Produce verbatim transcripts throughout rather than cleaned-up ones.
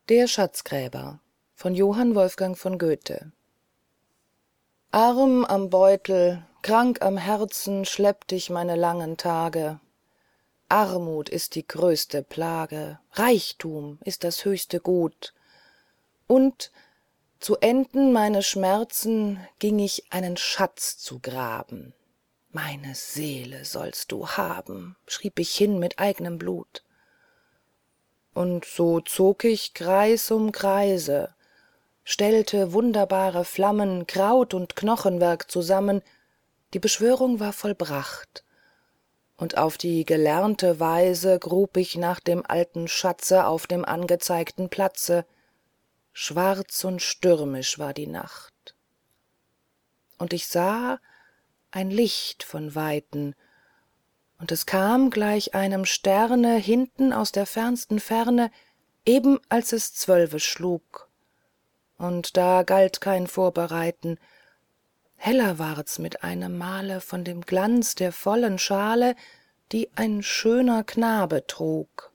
Der Schatzgräber von Johann Wolfgang von Goethe. Arm am Beutel, krank am Herzen schleppt ich meine langen Tage. Armut ist die größte Plage, Reichtum ist das höchste Gut. Und zu enden meine Schmerzen ging ich einen Schatz zu graben. Meine Seele sollst du haben, schrieb ich hin mit eignem Blut. Und so zog ich Kreis um Kreise, stellte wunderbare Flammen, Kraut und Knochenwerk zusammen, die Beschwörung war vollbracht. Und auf die gelernte Weise grub ich nach dem alten Schatze auf dem angezeigten Platze. Schwarz und stürmisch war die Nacht. Und ich sah ein Licht von Weiten, und es kam gleich einem Sterne hinten aus der fernsten Ferne, eben als es zwölfe schlug. Und da galt kein Vorbereiten, heller ward's mit einem Male von dem Glanz der vollen Schale, die ein schöner Knabe trug.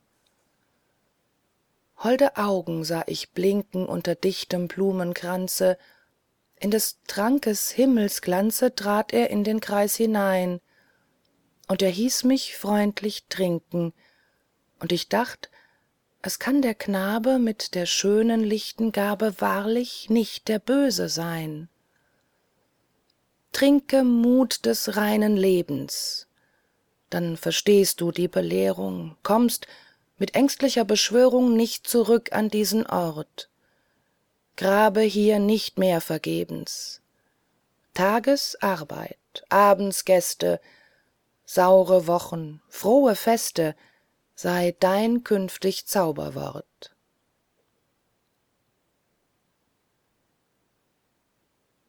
Holde Augen sah ich blinken unter dichtem Blumenkranze, in des Trankes Himmelsglanze trat er in den Kreis hinein, und er hieß mich freundlich trinken, und ich dacht, es kann der Knabe mit der schönen lichten Gabe wahrlich nicht der Böse sein. Trinke Mut des reinen Lebens, dann verstehst du die Belehrung, kommst mit ängstlicher Beschwörung nicht zurück an diesen Ort. Grabe hier nicht mehr vergebens. Tages Arbeit, abends Gäste, saure Wochen, frohe Feste, sei dein künftig Zauberwort.